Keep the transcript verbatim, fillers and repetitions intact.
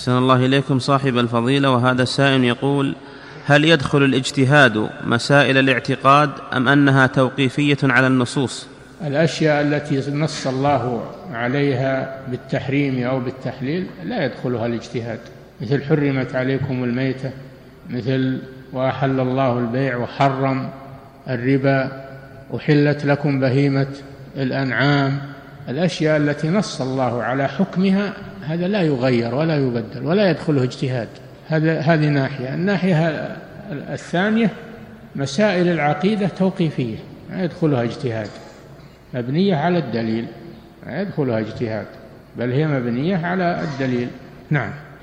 أحسن الله إليكم صاحب الفضيلة. وهذا السائل يقول: هل يدخل الاجتهاد مسائل الاعتقاد أم أنها توقيفية على النصوص؟ الأشياء التي نص الله عليها بالتحريم أو بالتحليل لا يدخلها الاجتهاد، مثل حرمت عليكم الميتة، مثل وأحل الله البيع وحرم الربا، أحلت لكم بهيمة الأنعام. الأشياء التي نص الله على حكمها هذا لا يغير ولا يبدل ولا يدخله اجتهاد. هذا هذه ناحية. الناحية الثانية مسائل العقيدة توقيفية لا يدخلها اجتهاد، مبنية على الدليل، لا يدخلها اجتهاد، بل هي مبنية على الدليل. نعم.